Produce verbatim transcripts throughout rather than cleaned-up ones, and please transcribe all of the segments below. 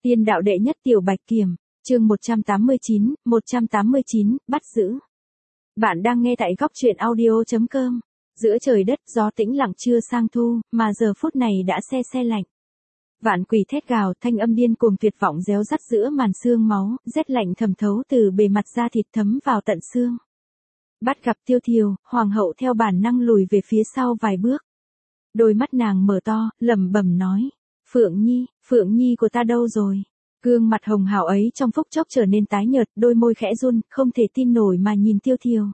Tiên đạo đệ nhất tiểu bạch kiểm, chương một trăm tám mươi chín, một trăm tám mươi chín, bắt giữ. Bạn đang nghe tại góc truyện audio chấm com. Giữa trời đất gió tĩnh lặng chưa sang thu, mà giờ phút này đã se se lạnh. Vạn quỷ thét gào, thanh âm điên cuồng tuyệt vọng réo rắt giữa màn sương máu, rét lạnh thẩm thấu từ bề mặt da thịt thấm vào tận xương. Bắt gặp Tiêu Thiều, hoàng hậu theo bản năng lùi về phía sau vài bước. Đôi mắt nàng mở to, lẩm bẩm nói: Phượng Nhi, Phượng Nhi của ta đâu rồi? Gương mặt hồng hào ấy trong phút chốc trở nên tái nhợt, đôi môi khẽ run, không thể tin nổi mà nhìn Tiêu Thiều.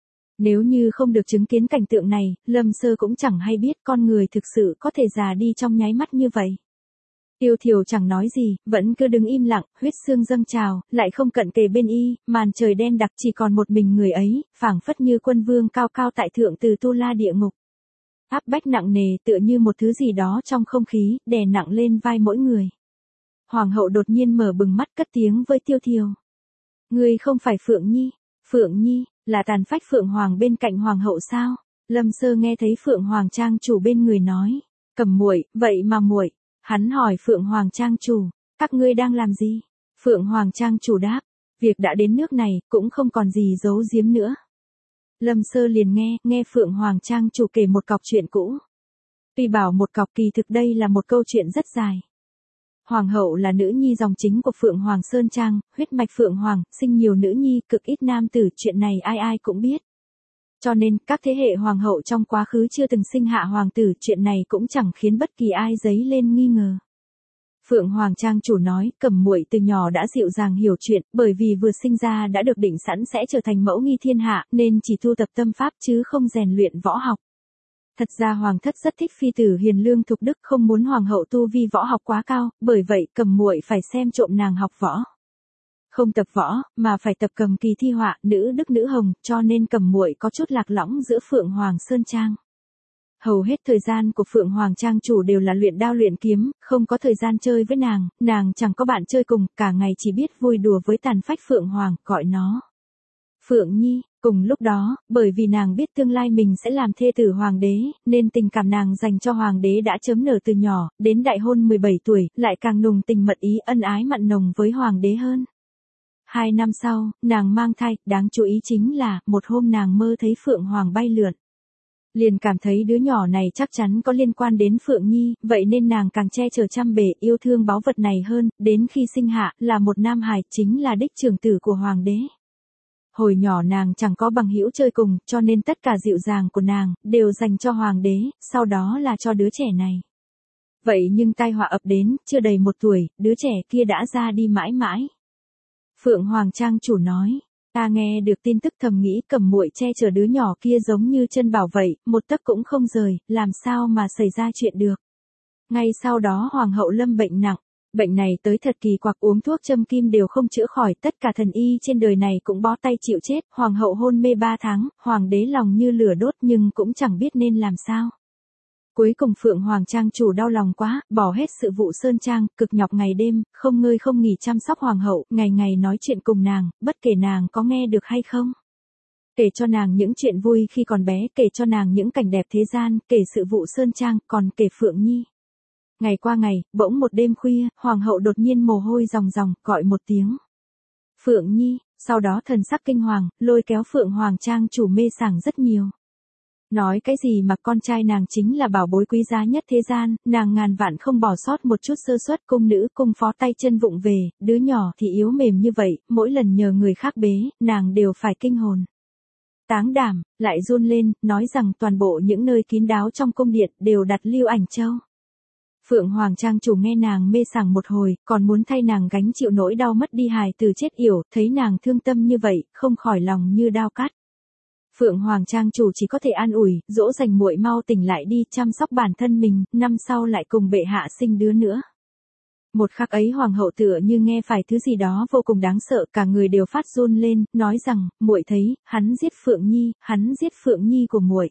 Nếu như không được chứng kiến cảnh tượng này, Lâm Sơ cũng chẳng hay biết con người thực sự có thể già đi trong nháy mắt như vậy. Tiêu Thiều chẳng nói gì, vẫn cứ đứng im lặng, huyết xương dâng trào, lại không cận kề bên y, màn trời đen đặc chỉ còn một mình người ấy, phảng phất như quân vương cao cao tại thượng từ tu la địa ngục. Áp bách nặng nề tựa như một thứ gì đó trong không khí, đè nặng lên vai mỗi người. Hoàng hậu đột nhiên mở bừng mắt cất tiếng với Tiêu Thiều. Ngươi không phải Phượng Nhi, Phượng Nhi, là tàn phách Phượng Hoàng bên cạnh Hoàng hậu sao? Lâm Sơ nghe thấy Phượng Hoàng trang chủ bên người nói. Cầm muội, vậy mà muội. Hắn hỏi Phượng Hoàng trang chủ, các ngươi đang làm gì? Phượng Hoàng trang chủ đáp, việc đã đến nước này, cũng không còn gì giấu giếm nữa. Lâm Sơ liền nghe, nghe Phượng Hoàng trang chủ kể một cọc chuyện cũ. Tuy bảo một cọc kỳ thực đây là một câu chuyện rất dài. Hoàng hậu là nữ nhi dòng chính của Phượng Hoàng Sơn Trang, huyết mạch Phượng Hoàng, sinh nhiều nữ nhi, cực ít nam tử, chuyện này ai ai cũng biết. Cho nên, các thế hệ hoàng hậu trong quá khứ chưa từng sinh hạ hoàng tử, chuyện này cũng chẳng khiến bất kỳ ai dấy lên nghi ngờ. Phượng Hoàng trang chủ nói, Cẩm muội từ nhỏ đã dịu dàng hiểu chuyện, bởi vì vừa sinh ra đã được định sẵn sẽ trở thành mẫu nghi thiên hạ, nên chỉ tu tập tâm pháp chứ không rèn luyện võ học. Thật ra hoàng thất rất thích phi tử hiền lương thục đức, không muốn hoàng hậu tu vi võ học quá cao, bởi vậy Cẩm muội phải xem trộm nàng học võ. Không tập võ, mà phải tập cầm kỳ thi họa, nữ đức nữ hồng, cho nên Cẩm muội có chút lạc lõng giữa Phượng Hoàng Sơn Trang. Hầu hết thời gian của Phượng Hoàng trang chủ đều là luyện đao luyện kiếm, không có thời gian chơi với nàng, nàng chẳng có bạn chơi cùng, cả ngày chỉ biết vui đùa với tàn phách Phượng Hoàng, gọi nó Phượng Nhi. Cùng lúc đó, bởi vì nàng biết tương lai mình sẽ làm thê tử hoàng đế, nên tình cảm nàng dành cho hoàng đế đã chớm nở từ nhỏ, đến đại hôn mười bảy tuổi, lại càng nồng tình mật ý ân ái mặn nồng với hoàng đế hơn. Hai năm sau, nàng mang thai, đáng chú ý chính là, một hôm nàng mơ thấy Phượng Hoàng bay lượn. Liền cảm thấy đứa nhỏ này chắc chắn có liên quan đến Phượng Nhi, vậy nên nàng càng che chở chăm bể yêu thương báu vật này hơn, đến khi sinh hạ, là một nam hài, chính là đích trưởng tử của hoàng đế. Hồi nhỏ nàng chẳng có bằng hữu chơi cùng, cho nên tất cả dịu dàng của nàng, đều dành cho hoàng đế, sau đó là cho đứa trẻ này. Vậy nhưng tai họa ập đến, chưa đầy một tuổi, đứa trẻ kia đã ra đi mãi mãi. Phượng Hoàng trang chủ nói, ta nghe được tin tức thầm nghĩ Cẩm muội che chở đứa nhỏ kia giống như chân bảo vậy, một tấc cũng không rời, làm sao mà xảy ra chuyện được. Ngay sau đó hoàng hậu lâm bệnh nặng. Bệnh này tới thật kỳ quặc, uống thuốc châm kim đều không chữa khỏi, tất cả thần y trên đời này cũng bó tay chịu chết, hoàng hậu hôn mê ba tháng, hoàng đế lòng như lửa đốt nhưng cũng chẳng biết nên làm sao. Cuối cùng Phượng Hoàng trang chủ đau lòng quá, bỏ hết sự vụ Sơn Trang, cực nhọc ngày đêm, không ngơi không nghỉ chăm sóc hoàng hậu, ngày ngày nói chuyện cùng nàng, bất kể nàng có nghe được hay không. Kể cho nàng những chuyện vui khi còn bé, kể cho nàng những cảnh đẹp thế gian, kể sự vụ Sơn Trang, còn kể Phượng Nhi. Ngày qua ngày, bỗng một đêm khuya, hoàng hậu đột nhiên mồ hôi ròng ròng, gọi một tiếng Phượng Nhi, sau đó thần sắc kinh hoàng, lôi kéo Phượng Hoàng trang chủ mê sảng rất nhiều. Nói cái gì mà con trai nàng chính là bảo bối quý giá nhất thế gian, nàng ngàn vạn không bỏ sót một chút sơ suất, cung nữ cung phó tay chân vụng về, đứa nhỏ thì yếu mềm như vậy, mỗi lần nhờ người khác bế, nàng đều phải kinh hồn táng đảm, lại run lên, nói rằng toàn bộ những nơi kín đáo trong cung điện đều đặt lưu ảnh châu. Phượng Hoàng trang chủ nghe nàng mê sảng một hồi, còn muốn thay nàng gánh chịu nỗi đau mất đi hài từ chết yểu, thấy nàng thương tâm như vậy, không khỏi lòng như đao cắt. Phượng Hoàng trang chủ chỉ có thể an ủi, dỗ dành muội mau tỉnh lại đi, chăm sóc bản thân mình, năm sau lại cùng bệ hạ sinh đứa nữa. Một khắc ấy hoàng hậu tựa như nghe phải thứ gì đó vô cùng đáng sợ, cả người đều phát run lên, nói rằng, muội thấy, hắn giết Phượng Nhi, hắn giết Phượng Nhi của muội.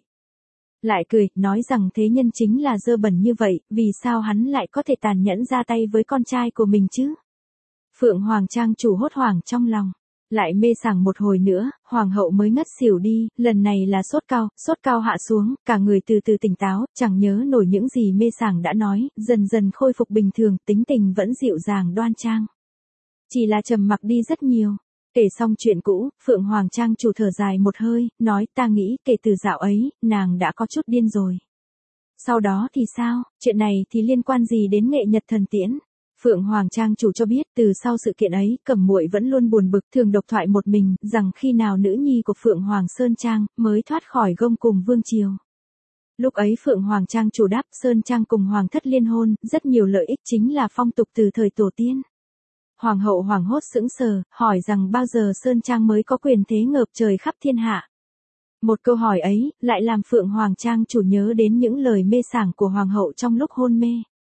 Lại cười, nói rằng thế nhân chính là dơ bẩn như vậy, vì sao hắn lại có thể tàn nhẫn ra tay với con trai của mình chứ? Phượng Hoàng trang chủ hốt hoảng trong lòng. Lại mê sảng một hồi nữa, hoàng hậu mới ngất xỉu đi, lần này là sốt cao, sốt cao hạ xuống, cả người từ từ tỉnh táo, chẳng nhớ nổi những gì mê sảng đã nói, dần dần khôi phục bình thường, tính tình vẫn dịu dàng đoan trang. Chỉ là trầm mặc đi rất nhiều. Kể xong chuyện cũ, Phượng Hoàng Trang chủ thở dài một hơi, nói ta nghĩ kể từ dạo ấy, nàng đã có chút điên rồi. Sau đó thì sao, chuyện này thì liên quan gì đến nghệ nhật thần tiễn? Phượng Hoàng Trang chủ cho biết từ sau sự kiện ấy, Cẩm Muội vẫn luôn buồn bực thường độc thoại một mình, rằng khi nào nữ nhi của Phượng Hoàng Sơn Trang mới thoát khỏi gông cùng vương triều. Lúc ấy Phượng Hoàng Trang chủ đáp Sơn Trang cùng Hoàng thất liên hôn, rất nhiều lợi ích chính là phong tục từ thời tổ tiên. Hoàng hậu hoảng hốt sững sờ, hỏi rằng bao giờ Sơn Trang mới có quyền thế ngợp trời khắp thiên hạ. Một câu hỏi ấy, lại làm Phượng Hoàng Trang chủ nhớ đến những lời mê sảng của Hoàng hậu trong lúc hôn mê.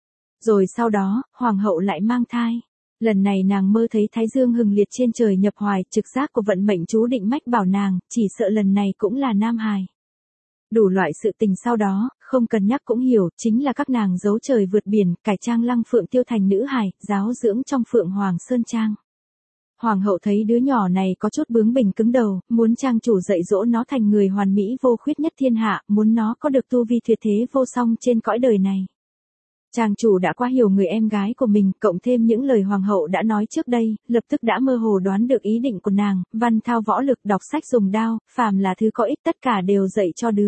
Rồi sau đó, Hoàng hậu lại mang thai. Lần này nàng mơ thấy Thái Dương hừng liệt trên trời nhập hoài, trực giác của vận mệnh chú định mách bảo nàng, chỉ sợ lần này cũng là nam hài. Đủ loại sự tình sau đó, không cần nhắc cũng hiểu, chính là các nàng giấu trời vượt biển, cải trang Lăng Phượng Tiêu thành nữ hài, giáo dưỡng trong Phượng Hoàng Sơn Trang. Hoàng hậu thấy đứa nhỏ này có chút bướng bỉnh cứng đầu, muốn trang chủ dạy dỗ nó thành người hoàn mỹ vô khuyết nhất thiên hạ, muốn nó có được tu vi tuyệt thế vô song trên cõi đời này. Trang chủ đã quá hiểu người em gái của mình, cộng thêm những lời hoàng hậu đã nói trước đây, lập tức đã mơ hồ đoán được ý định của nàng, văn thao võ lực, đọc sách dùng đao, phàm là thứ có ích tất cả đều dạy cho đứa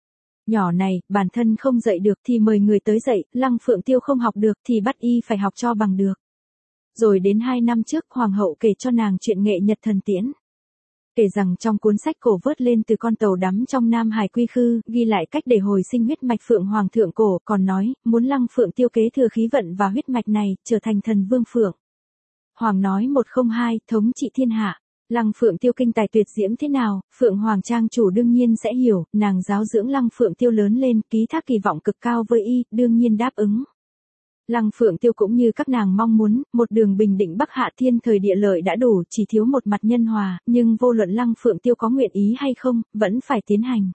nhỏ này, bản thân không dạy được thì mời người tới dạy, Lăng Phượng Tiêu không học được thì bắt y phải học cho bằng được. Rồi đến hai năm trước, hoàng hậu kể cho nàng chuyện nghệ nhật thần tiễn. Kể rằng trong cuốn sách cổ vớt lên từ con tàu đắm trong Nam Hải Quy Khư, ghi lại cách để hồi sinh huyết mạch Phượng Hoàng thượng cổ, còn nói, muốn Lăng Phượng Tiêu kế thừa khí vận và huyết mạch này, trở thành thần vương Phượng. Hoàng nói một không hai, thống trị thiên hạ. Lăng Phượng Tiêu kinh tài tuyệt diễm thế nào, Phượng Hoàng Trang chủ đương nhiên sẽ hiểu, nàng giáo dưỡng Lăng Phượng Tiêu lớn lên, ký thác kỳ vọng cực cao với y, đương nhiên đáp ứng. Lăng Phượng Tiêu cũng như các nàng mong muốn, một đường bình định Bắc Hạ thiên thời địa lợi đã đủ, chỉ thiếu một mặt nhân hòa, nhưng vô luận Lăng Phượng Tiêu có nguyện ý hay không, vẫn phải tiến hành.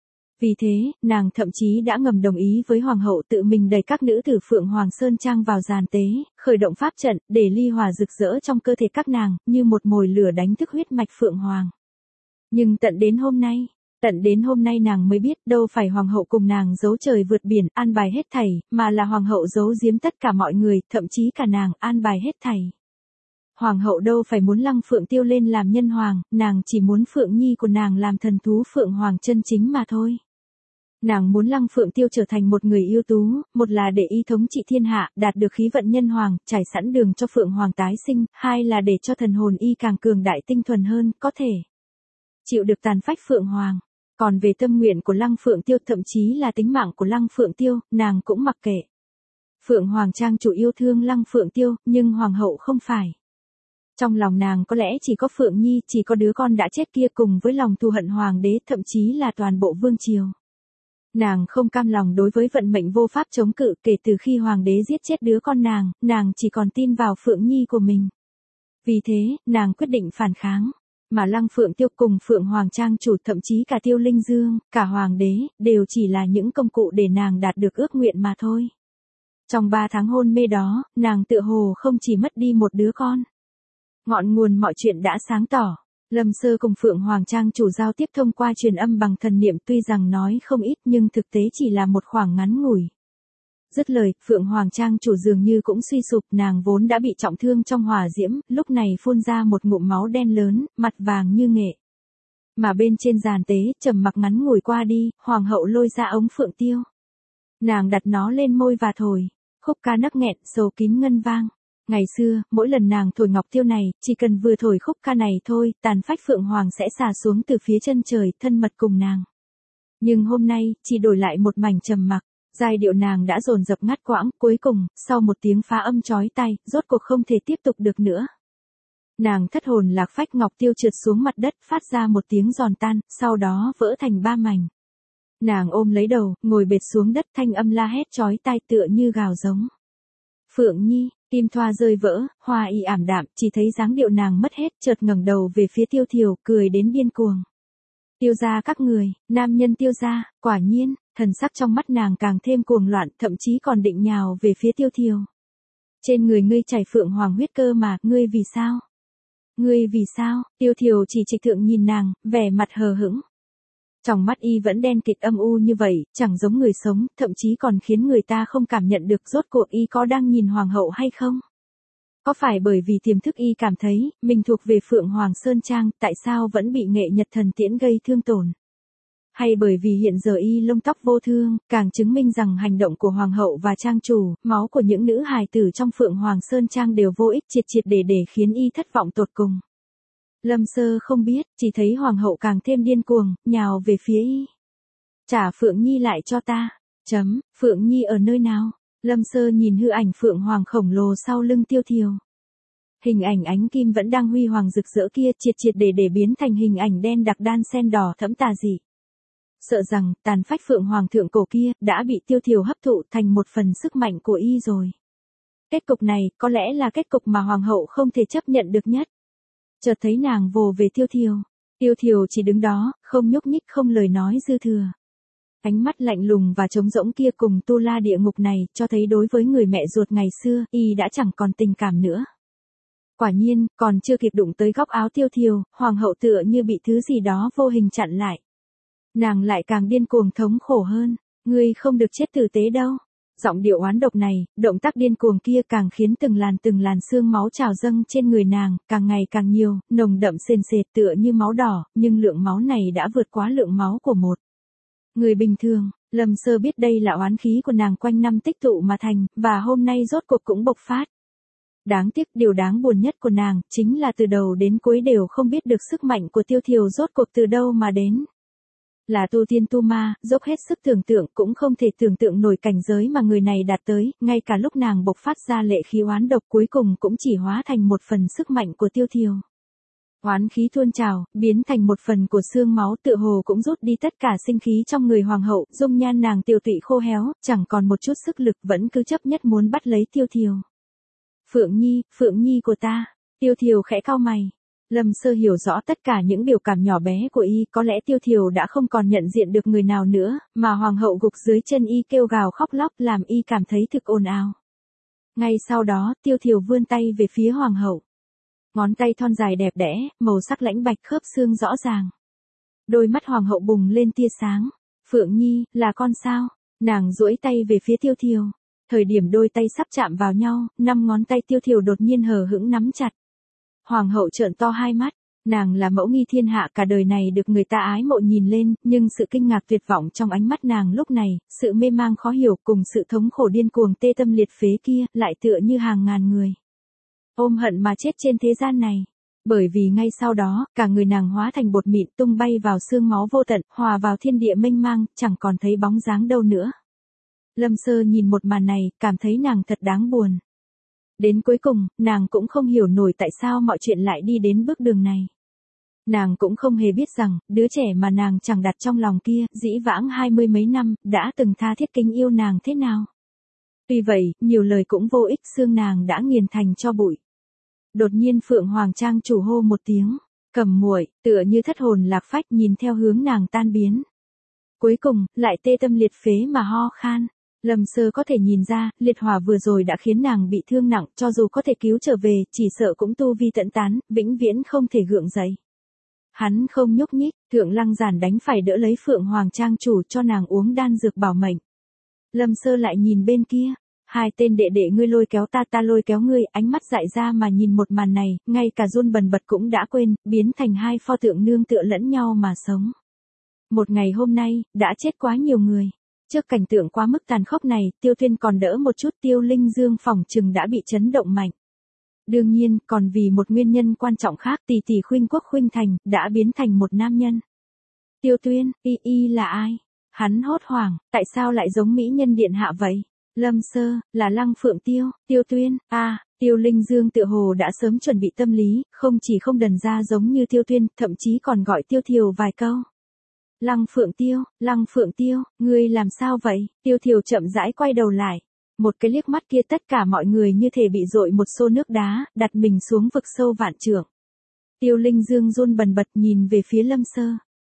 Vì thế, nàng thậm chí đã ngầm đồng ý với Hoàng hậu tự mình đẩy các nữ tử Phượng Hoàng Sơn Trang vào giàn tế, khởi động pháp trận, để ly hỏa rực rỡ trong cơ thể các nàng, như một mồi lửa đánh thức huyết mạch Phượng Hoàng. Nhưng tận đến hôm nay, Tận đến hôm nay nàng mới biết đâu phải hoàng hậu cùng nàng giấu trời vượt biển, an bài hết thảy, mà là hoàng hậu giấu giếm tất cả mọi người, thậm chí cả nàng, an bài hết thảy. Hoàng hậu đâu phải muốn Lăng Phượng Tiêu lên làm nhân hoàng, nàng chỉ muốn Phượng Nhi của nàng làm thần thú Phượng Hoàng chân chính mà thôi. Nàng muốn Lăng Phượng Tiêu trở thành một người ưu tú, một là để y thống trị thiên hạ, đạt được khí vận nhân hoàng, trải sẵn đường cho Phượng Hoàng tái sinh, hai là để cho thần hồn y càng cường đại tinh thuần hơn, có thể chịu được tàn phách Phượng Hoàng. Còn về tâm nguyện của Lăng Phượng Tiêu, thậm chí là tính mạng của Lăng Phượng Tiêu, nàng cũng mặc kệ. Phượng Hoàng Trang chủ yêu thương Lăng Phượng Tiêu, nhưng hoàng hậu không phải. Trong lòng nàng có lẽ chỉ có Phượng Nhi, chỉ có đứa con đã chết kia, cùng với lòng thù hận hoàng đế, thậm chí là toàn bộ vương triều. Nàng không cam lòng đối với vận mệnh vô pháp chống cự, kể từ khi hoàng đế giết chết đứa con nàng, nàng chỉ còn tin vào Phượng Nhi của mình. Vì thế, nàng quyết định phản kháng. Mà Lăng Phượng Tiêu cùng Phượng Hoàng Trang chủ, thậm chí cả Tiêu Linh Dương, cả hoàng đế, đều chỉ là những công cụ để nàng đạt được ước nguyện mà thôi. Trong ba tháng hôn mê đó, nàng tựa hồ không chỉ mất đi một đứa con. Ngọn nguồn mọi chuyện đã sáng tỏ. Lâm Sơ cùng Phượng Hoàng Trang chủ giao tiếp thông qua truyền âm bằng thần niệm, tuy rằng nói không ít nhưng thực tế chỉ là một khoảng ngắn ngủi. Dứt lời, Phượng Hoàng Trang chủ dường như cũng suy sụp, nàng vốn đã bị trọng thương trong hỏa diễm, lúc này phun ra một ngụm máu đen lớn, mặt vàng như nghệ. Mà bên trên giàn tế, trầm mặc ngắn ngủi qua đi, hoàng hậu lôi ra ống Phượng Tiêu. Nàng đặt nó lên môi và thổi, khúc ca nấc nghẹn, sầu kín ngân vang. Ngày xưa, mỗi lần nàng thổi ngọc tiêu này, chỉ cần vừa thổi khúc ca này thôi, tàn phách Phượng Hoàng sẽ xả xuống từ phía chân trời, thân mật cùng nàng. Nhưng hôm nay, chỉ đổi lại một mảnh trầm mặc. Giai điệu nàng đã dồn dập ngắt quãng, cuối cùng, sau một tiếng phá âm chói tai, rốt cuộc không thể tiếp tục được nữa. Nàng thất hồn lạc phách, ngọc tiêu trượt xuống mặt đất, phát ra một tiếng giòn tan, sau đó vỡ thành ba mảnh. Nàng ôm lấy đầu, ngồi bệt xuống đất, thanh âm la hét chói tai tựa như gào giống. Phượng Nhi, tim thoa rơi vỡ, hoa y ảm đạm, chỉ thấy dáng điệu nàng mất hết, chợt ngẩng đầu về phía Tiêu Thiều, cười đến điên cuồng. Tiêu gia các người, nam nhân Tiêu gia, quả nhiên, thần sắc trong mắt nàng càng thêm cuồng loạn, thậm chí còn định nhào về phía Tiêu Thiều. Trên người ngươi chảy Phượng Hoàng huyết cơ mà, ngươi vì sao? Ngươi vì sao? Tiêu Thiều chỉ trịch thượng nhìn nàng, vẻ mặt hờ hững. Trong mắt y vẫn đen kịt âm u như vậy, chẳng giống người sống, thậm chí còn khiến người ta không cảm nhận được rốt cuộc y có đang nhìn hoàng hậu hay không. Có phải bởi vì tiềm thức y cảm thấy, mình thuộc về Phượng Hoàng Sơn Trang, tại sao vẫn bị nghệ nhật thần tiễn gây thương tổn? Hay bởi vì hiện giờ y lông tóc vô thương, càng chứng minh rằng hành động của Hoàng hậu và Trang chủ, máu của những nữ hài tử trong Phượng Hoàng Sơn Trang đều vô ích triệt triệt để để khiến y thất vọng tột cùng. Lâm Sơ không biết, chỉ thấy Hoàng hậu càng thêm điên cuồng, nhào về phía y. Trả Phượng Nhi lại cho ta. Chấm, Phượng Nhi ở nơi nào? Lâm Sơ nhìn hư ảnh Phượng Hoàng khổng lồ sau lưng Tiêu Thiều. Hình ảnh ánh kim vẫn đang huy hoàng rực rỡ kia triệt triệt để để biến thành hình ảnh đen đặc đan sen đỏ thẫm tà dị. Sợ rằng, tàn phách Phượng Hoàng thượng cổ kia, đã bị Tiêu Thiều hấp thụ thành một phần sức mạnh của y rồi. Kết cục này, có lẽ là kết cục mà Hoàng hậu không thể chấp nhận được nhất. Chợt thấy nàng vồ về Tiêu Thiều. Tiêu Thiều chỉ đứng đó, không nhúc nhích không lời nói dư thừa. Ánh mắt lạnh lùng và trống rỗng kia cùng tu la địa ngục này, cho thấy đối với người mẹ ruột ngày xưa, y đã chẳng còn tình cảm nữa. Quả nhiên, còn chưa kịp đụng tới góc áo Tiêu Thiều, Hoàng hậu tựa như bị thứ gì đó vô hình chặn lại. Nàng lại càng điên cuồng thống khổ hơn, ngươi không được chết tử tế đâu. Giọng điệu oán độc này, động tác điên cuồng kia càng khiến từng làn từng làn xương máu trào dâng trên người nàng, càng ngày càng nhiều, nồng đậm sền sệt tựa như máu đỏ, nhưng lượng máu này đã vượt quá lượng máu của một người bình thường. Lâm Sơ biết đây là oán khí của nàng quanh năm tích tụ mà thành, và hôm nay rốt cuộc cũng bộc phát. Đáng tiếc điều đáng buồn nhất của nàng, chính là từ đầu đến cuối đều không biết được sức mạnh của Tiêu Thiều rốt cuộc từ đâu mà đến. Là tu tiên tu ma, dốc hết sức tưởng tượng cũng không thể tưởng tượng nổi cảnh giới mà người này đạt tới, ngay cả lúc nàng bộc phát ra lệ khí oán độc cuối cùng cũng chỉ hóa thành một phần sức mạnh của Tiêu Thiều. Oán khí tuôn trào, biến thành một phần của xương máu tựa hồ cũng rút đi tất cả sinh khí trong người hoàng hậu, dung nhan nàng tiều tụy khô héo, chẳng còn một chút sức lực vẫn cứ chấp nhất muốn bắt lấy Tiêu Thiều. Phượng Nhi, Phượng Nhi của ta, Tiêu Thiều khẽ cau mày. Lâm Sơ hiểu rõ tất cả những biểu cảm nhỏ bé của y, có lẽ Tiêu Thiều đã không còn nhận diện được người nào nữa, mà hoàng hậu gục dưới chân y kêu gào khóc lóc làm y cảm thấy thực ồn ào. Ngay sau đó, Tiêu Thiều vươn tay về phía hoàng hậu. Ngón tay thon dài đẹp đẽ, màu sắc lãnh bạch khớp xương rõ ràng. Đôi mắt hoàng hậu bùng lên tia sáng. Phượng Nhi, là con sao? Nàng duỗi tay về phía Tiêu Thiều. Thời điểm đôi tay sắp chạm vào nhau, năm ngón tay Tiêu Thiều đột nhiên hờ hững nắm chặt. Hoàng hậu trợn to hai mắt. Nàng là mẫu nghi thiên hạ cả đời này được người ta ái mộ nhìn lên, nhưng sự kinh ngạc tuyệt vọng trong ánh mắt nàng lúc này, sự mê mang khó hiểu cùng sự thống khổ điên cuồng tê tâm liệt phế kia, lại tựa như hàng ngàn người ôm hận mà chết trên thế gian này. Bởi vì ngay sau đó, cả người nàng hóa thành bột mịn tung bay vào xương máu vô tận, hòa vào thiên địa mênh mang, chẳng còn thấy bóng dáng đâu nữa. Lâm Sơ nhìn một màn này, cảm thấy nàng thật đáng buồn. Đến cuối cùng, nàng cũng không hiểu nổi tại sao mọi chuyện lại đi đến bước đường này. Nàng cũng không hề biết rằng, đứa trẻ mà nàng chẳng đặt trong lòng kia, dĩ vãng hai mươi mấy năm, đã từng tha thiết kính yêu nàng thế nào. Tuy vậy, nhiều lời cũng vô ích, xương nàng đã nghiền thành cho bụi. Đột nhiên Phượng Hoàng Trang chủ hô một tiếng, Cầm muội, tựa như thất hồn lạc phách nhìn theo hướng nàng tan biến. Cuối cùng, lại tê tâm liệt phế mà ho khan. Lâm Sơ có thể nhìn ra, liệt hỏa vừa rồi đã khiến nàng bị thương nặng, cho dù có thể cứu trở về, chỉ sợ cũng tu vi tận tán, vĩnh viễn không thể gượng dậy. Hắn không nhúc nhích, Thượng Lăng Giản đánh phải đỡ lấy Phượng Hoàng Trang chủ cho nàng uống đan dược bảo mệnh. Lâm Sơ lại nhìn bên kia, hai tên đệ đệ ngươi lôi kéo ta ta lôi kéo ngươi, ánh mắt dại ra mà nhìn một màn này, ngay cả run bần bật cũng đã quên, biến thành hai pho tượng nương tựa lẫn nhau mà sống. Một ngày hôm nay, đã chết quá nhiều người. Trước cảnh tượng quá mức tàn khốc này, Tiêu Tuyên còn đỡ một chút, Tiêu Linh Dương phỏng chừng đã bị chấn động mạnh. Đương nhiên, còn vì một nguyên nhân quan trọng khác, tỷ tỷ Khuynh Quốc Khuynh Thành, đã biến thành một nam nhân. Tiêu Tuyên, y y là ai? Hắn hốt hoảng, tại sao lại giống mỹ nhân điện hạ vậy? Lâm Sơ, là Lăng Phượng Tiêu, Tiêu Tuyên, a à, Tiêu Linh Dương tựa hồ đã sớm chuẩn bị tâm lý, không chỉ không đần ra giống như Tiêu Tuyên, thậm chí còn gọi Tiêu Thiều vài câu. Lăng Phượng Tiêu, Lăng Phượng Tiêu, ngươi làm sao vậy? Tiêu Thiều chậm rãi quay đầu lại. Một cái liếc mắt kia tất cả mọi người như thể bị dội một xô nước đá, đặt mình xuống vực sâu vạn trượng. Tiêu Linh Dương run bần bật nhìn về phía Lâm Sơ.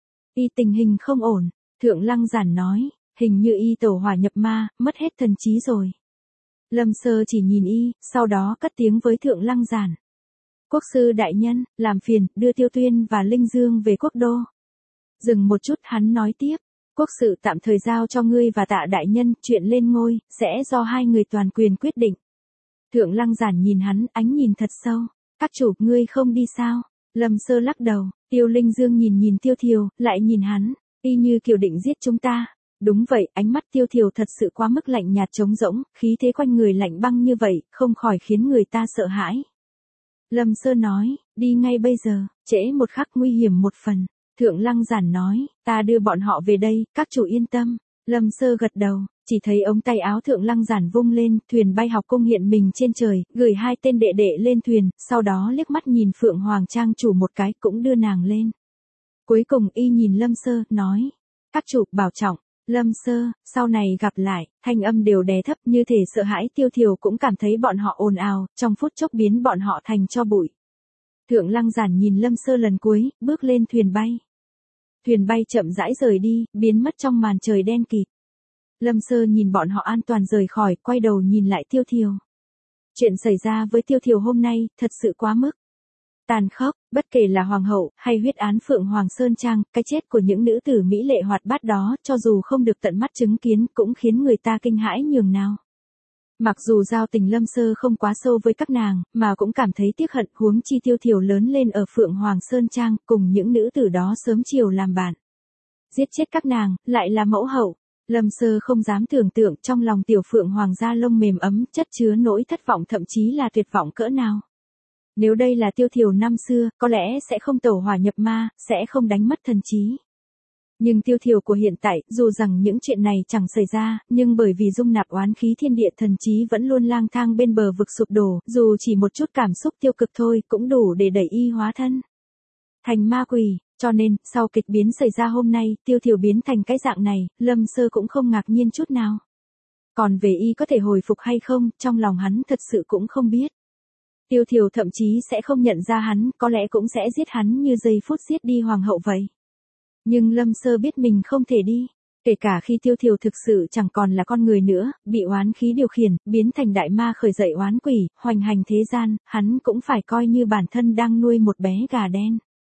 Y tình hình không ổn, Thượng Lăng Giản nói, hình như y tẩu hỏa nhập ma, mất hết thần trí rồi. Lâm Sơ chỉ nhìn y, sau đó cất tiếng với Thượng Lăng Giản. Quốc sư đại nhân, làm phiền, đưa Tiêu Tuyên và Linh Dương về quốc đô. Dừng một chút hắn nói tiếp, quốc sự tạm thời giao cho ngươi và Tạ đại nhân, chuyện lên ngôi, sẽ do hai người toàn quyền quyết định. Thượng Lăng Giản nhìn hắn, ánh nhìn thật sâu, các chủ, ngươi không đi sao? Lâm Sơ lắc đầu, Tiêu Linh Dương nhìn nhìn Tiêu Thiều, lại nhìn hắn, y như kiểu định giết chúng ta. Đúng vậy, ánh mắt Tiêu Thiều thật sự quá mức lạnh nhạt trống rỗng, khí thế quanh người lạnh băng như vậy, không khỏi khiến người ta sợ hãi. Lâm Sơ nói, đi ngay bây giờ, trễ một khắc nguy hiểm một phần. Thượng Lăng Giản nói, ta đưa bọn họ về đây, các chủ yên tâm. Lâm Sơ gật đầu, chỉ thấy ống tay áo Thượng Lăng Giản vung lên, thuyền bay học cung hiện mình trên trời, gửi hai tên đệ đệ lên thuyền, sau đó liếc mắt nhìn Phượng Hoàng Trang chủ một cái cũng đưa nàng lên. Cuối cùng y nhìn Lâm Sơ, nói, các chủ, bảo trọng. Lâm Sơ, sau này gặp lại, thanh âm đều đè thấp như thể sợ hãi. Tiêu Thiều cũng cảm thấy bọn họ ồn ào, trong phút chốc biến bọn họ thành tro bụi. Thượng Lăng Giản nhìn Lâm Sơ lần cuối, bước lên thuyền bay. Thuyền bay chậm rãi rời đi, biến mất trong màn trời đen kịt. Lâm Sơ nhìn bọn họ an toàn rời khỏi, quay đầu nhìn lại Tiêu Thiều. Chuyện xảy ra với Tiêu Thiều hôm nay, thật sự quá mức tàn khốc, bất kể là hoàng hậu, hay huyết án Phượng Hoàng Sơn Trang, cái chết của những nữ tử mỹ lệ hoạt bát đó, cho dù không được tận mắt chứng kiến, cũng khiến người ta kinh hãi nhường nào. Mặc dù giao tình Lâm Sơ không quá sâu với các nàng, mà cũng cảm thấy tiếc hận, huống chi Tiêu Thiều lớn lên ở Phượng Hoàng Sơn Trang, cùng những nữ tử đó sớm chiều làm bạn. Giết chết các nàng, lại là mẫu hậu. Lâm Sơ không dám tưởng tượng trong lòng tiểu Phượng Hoàng da lông mềm ấm, chất chứa nỗi thất vọng thậm chí là tuyệt vọng cỡ nào. Nếu đây là Tiêu Thiều năm xưa, có lẽ sẽ không tẩu hỏa nhập ma, sẽ không đánh mất thần trí. Nhưng Tiêu Thiều của hiện tại, dù rằng những chuyện này chẳng xảy ra, nhưng bởi vì dung nạp oán khí thiên địa thần trí vẫn luôn lang thang bên bờ vực sụp đổ, dù chỉ một chút cảm xúc tiêu cực thôi, cũng đủ để đẩy y hóa thân thành ma quỷ. Cho nên, sau kịch biến xảy ra hôm nay, Tiêu Thiều biến thành cái dạng này, Lâm Sơ cũng không ngạc nhiên chút nào. Còn về y có thể hồi phục hay không, trong lòng hắn thật sự cũng không biết. Tiêu Thiều thậm chí sẽ không nhận ra hắn, có lẽ cũng sẽ giết hắn như giây phút giết đi hoàng hậu vậy. Nhưng Lâm Sơ biết mình không thể đi. Kể cả khi Tiêu Thiều thực sự chẳng còn là con người nữa, bị oán khí điều khiển, biến thành đại ma khởi dậy oán quỷ, hoành hành thế gian, hắn cũng phải coi như bản thân đang nuôi một bé gà đen.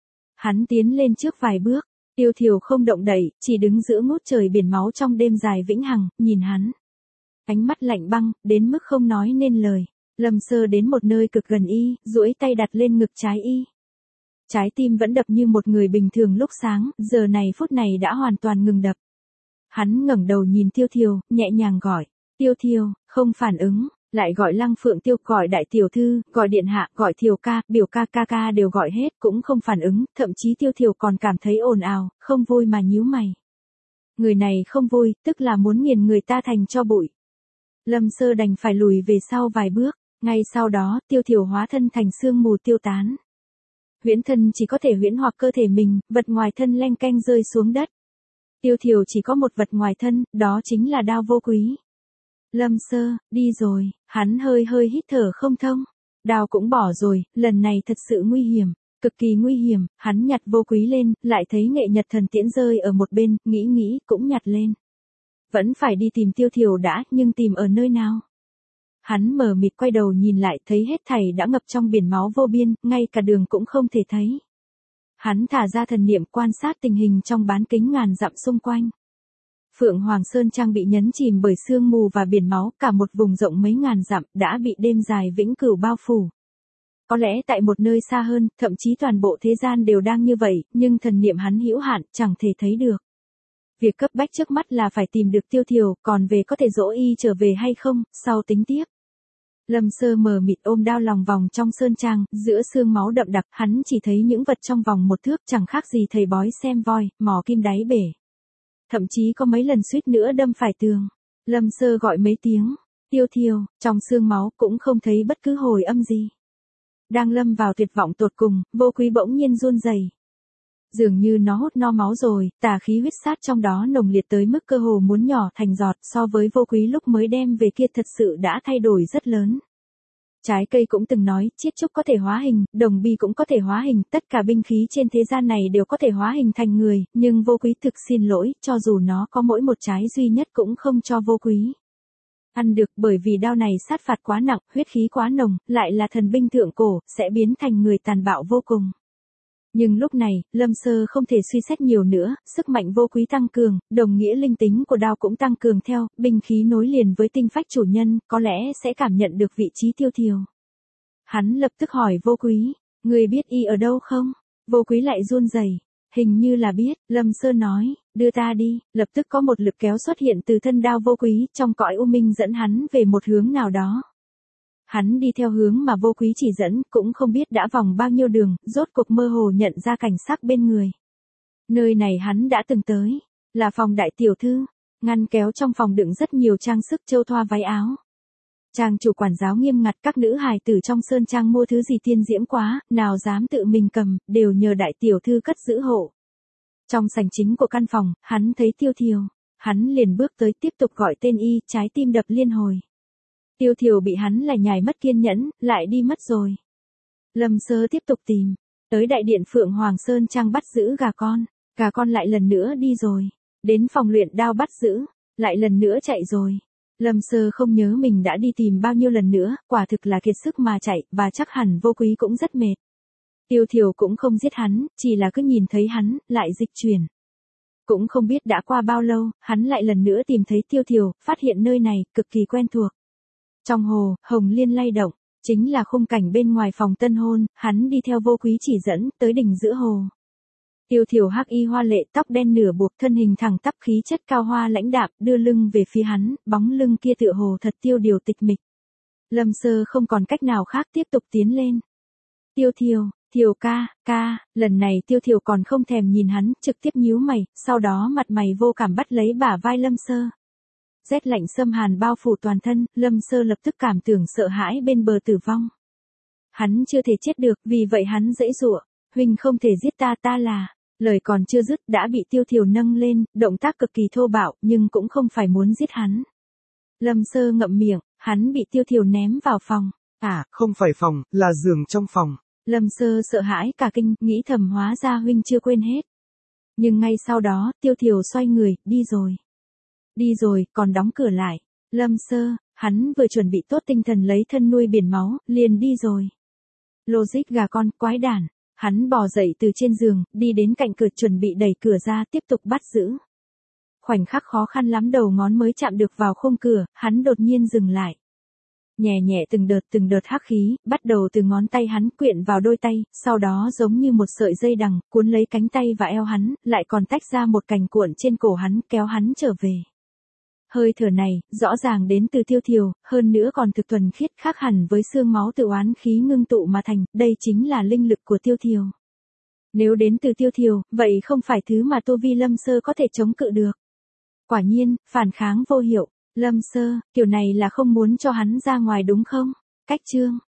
Hắn tiến lên trước vài bước, Tiêu Thiều không động đậy, chỉ đứng giữa ngút trời biển máu trong đêm dài vĩnh hằng, nhìn hắn. Ánh mắt lạnh băng, đến mức không nói nên lời. Lâm Sơ đến một nơi cực gần y, duỗi tay đặt lên ngực trái y. Trái tim vẫn đập như một người bình thường lúc sáng, giờ này phút này đã hoàn toàn ngừng đập. Hắn ngẩng đầu nhìn Tiêu Thiều, nhẹ nhàng gọi, Tiêu Thiều, không phản ứng, lại gọi Lăng Phượng Tiêu, gọi đại tiểu thư, gọi điện hạ, gọi Thiều ca, biểu ca ca ca đều gọi hết, cũng không phản ứng, thậm chí Tiêu Thiều còn cảm thấy ồn ào, không vui mà nhíu mày. Người này không vui, tức là muốn nghiền người ta thành tro bụi. Lâm Sơ đành phải lùi về sau vài bước, ngay sau đó, Tiêu Thiều hóa thân thành sương mù tiêu tán. Huyễn thân chỉ có thể huyễn hoặc cơ thể mình, vật ngoài thân leng keng rơi xuống đất. Tiêu Thiều chỉ có một vật ngoài thân, đó chính là đao vô quý. Lâm Sơ, đi rồi, hắn hơi hơi hít thở không thông. Đao cũng bỏ rồi, lần này thật sự nguy hiểm, cực kỳ nguy hiểm, hắn nhặt vô quý lên, lại thấy nghệ nhật thần tiễn rơi ở một bên, nghĩ nghĩ, cũng nhặt lên. Vẫn phải đi tìm Tiêu Thiều đã, nhưng tìm ở nơi nào? Hắn mờ mịt quay đầu nhìn lại, thấy hết thảy đã ngập trong biển máu vô biên, ngay cả đường cũng không thể thấy. Hắn thả ra thần niệm quan sát tình hình trong bán kính ngàn dặm xung quanh. Phượng Hoàng Sơn Trang bị nhấn chìm bởi sương mù và biển máu, cả một vùng rộng mấy ngàn dặm đã bị đêm dài vĩnh cửu bao phủ. Có lẽ tại một nơi xa hơn, thậm chí toàn bộ thế gian đều đang như vậy, nhưng thần niệm hắn hữu hạn, chẳng thể thấy được. Việc cấp bách trước mắt là phải tìm được Tiêu Thiều, còn về có thể dỗ y trở về hay không, sau tính tiếp. Lâm Sơ mờ mịt ôm đao lòng vòng trong sơn trang, giữa sương máu đậm đặc, hắn chỉ thấy những vật trong vòng một thước, chẳng khác gì thầy bói xem voi, mò kim đáy bể. Thậm chí có mấy lần suýt nữa đâm phải tường. Lâm Sơ gọi mấy tiếng, Tiêu Thiều, trong sương máu cũng không thấy bất cứ hồi âm gì. Đang lâm vào tuyệt vọng tột cùng, vô quý bỗng nhiên run rẩy. Dường như nó hút no máu rồi, tà khí huyết sát trong đó nồng liệt tới mức cơ hồ muốn nhỏ thành giọt, so với vô quý lúc mới đem về kia thật sự đã thay đổi rất lớn. Trái cây cũng từng nói, chiết trúc có thể hóa hình, đồng bi cũng có thể hóa hình, tất cả binh khí trên thế gian này đều có thể hóa hình thành người, nhưng vô quý thực xin lỗi, cho dù nó có mỗi một trái duy nhất cũng không cho vô quý. Ăn được, bởi vì đao này sát phạt quá nặng, huyết khí quá nồng, lại là thần binh thượng cổ, sẽ biến thành người tàn bạo vô cùng. Nhưng lúc này, Lâm Sơ không thể suy xét nhiều nữa, sức mạnh vô quý tăng cường, đồng nghĩa linh tính của đao cũng tăng cường theo, binh khí nối liền với tinh phách chủ nhân, có lẽ sẽ cảm nhận được vị trí Tiêu Thiều. Hắn lập tức hỏi Vô Quý, người biết y ở đâu không? Vô Quý lại run rẩy, hình như là biết, Lâm Sơ nói, đưa ta đi, lập tức có một lực kéo xuất hiện từ thân đao Vô Quý, trong cõi u minh dẫn hắn về một hướng nào đó. Hắn đi theo hướng mà Vô Quý chỉ dẫn, cũng không biết đã vòng bao nhiêu đường, rốt cuộc mơ hồ nhận ra cảnh sắc bên người. Nơi này hắn đã từng tới, là phòng đại tiểu thư, ngăn kéo trong phòng đựng rất nhiều trang sức châu thoa váy áo. Trang chủ quản giáo nghiêm ngặt, các nữ hài tử trong sơn trang mua thứ gì tiên diễm quá, nào dám tự mình cầm, đều nhờ đại tiểu thư cất giữ hộ. Trong sảnh chính của căn phòng, hắn thấy Tiêu Thiều, hắn liền bước tới tiếp tục gọi tên y, trái tim đập liên hồi. Tiêu Thiều bị hắn lại nhài mất kiên nhẫn, lại đi mất rồi. Lâm Sơ tiếp tục tìm, tới đại điện Phượng Hoàng Sơn Trang bắt giữ gà con, gà con lại lần nữa đi rồi, đến phòng luyện đao bắt giữ, lại lần nữa chạy rồi. Lâm Sơ không nhớ mình đã đi tìm bao nhiêu lần nữa, quả thực là kiệt sức mà chạy, và chắc hẳn Vô Quý cũng rất mệt. Tiêu Thiều cũng không giết hắn, chỉ là cứ nhìn thấy hắn, lại dịch chuyển. Cũng không biết đã qua bao lâu, hắn lại lần nữa tìm thấy Tiêu Thiều, phát hiện nơi này, cực kỳ quen thuộc. Trong hồ, hồng liên lay động, chính là khung cảnh bên ngoài phòng tân hôn, hắn đi theo Vô Quý chỉ dẫn, tới đỉnh giữa hồ. Tiêu Thiều hắc y hoa lệ, tóc đen nửa buộc, thân hình thẳng tắp, khí chất cao hoa lãnh đạm, đưa lưng về phía hắn, bóng lưng kia tựa hồ thật tiêu điều tịch mịch. Lâm Sơ không còn cách nào khác, tiếp tục tiến lên. Tiêu Thiều, Thiều ca, ca, lần này Tiêu Thiều còn không thèm nhìn hắn, trực tiếp nhíu mày, sau đó mặt mày vô cảm bắt lấy bả vai Lâm Sơ. Rét lạnh xâm hàn bao phủ toàn thân, Lâm Sơ lập tức cảm tưởng sợ hãi bên bờ tử vong. Hắn chưa thể chết được, vì vậy hắn giãy giụa, huynh không thể giết ta, ta là... Lời còn chưa dứt đã bị Tiêu Thiều nâng lên, động tác cực kỳ thô bạo, nhưng cũng không phải muốn giết hắn. Lâm Sơ ngậm miệng, hắn bị Tiêu Thiều ném vào phòng. À, không phải phòng, là giường trong phòng. Lâm Sơ sợ hãi cả kinh, nghĩ thầm hóa ra huynh chưa quên hết. Nhưng ngay sau đó, Tiêu Thiều xoay người, đi rồi. Đi rồi, còn đóng cửa lại. Lâm Sơ, hắn vừa chuẩn bị tốt tinh thần lấy thân nuôi biển máu, liền đi rồi. Logic gà con, quái đản. Hắn bò dậy từ trên giường, đi đến cạnh cửa chuẩn bị đẩy cửa ra, tiếp tục bắt giữ. Khoảnh khắc khó khăn lắm đầu ngón mới chạm được vào khung cửa, hắn đột nhiên dừng lại. Nhẹ nhẹ từng đợt từng đợt hắc khí, bắt đầu từ ngón tay hắn quyện vào đôi tay, sau đó giống như một sợi dây đằng, cuốn lấy cánh tay và eo hắn, lại còn tách ra một cành cuộn trên cổ hắn, kéo hắn trở về. Hơi thở này, rõ ràng đến từ Tiêu Thiều, hơn nữa còn thực thuần khiết, khác hẳn với xương máu tự oán khí ngưng tụ mà thành, đây chính là linh lực của Tiêu Thiều. Nếu đến từ Tiêu Thiều, vậy không phải thứ mà tu vi Lâm Sơ có thể chống cự được. Quả nhiên, phản kháng vô hiệu, Lâm Sơ, kiểu này là không muốn cho hắn ra ngoài đúng không? Cách chương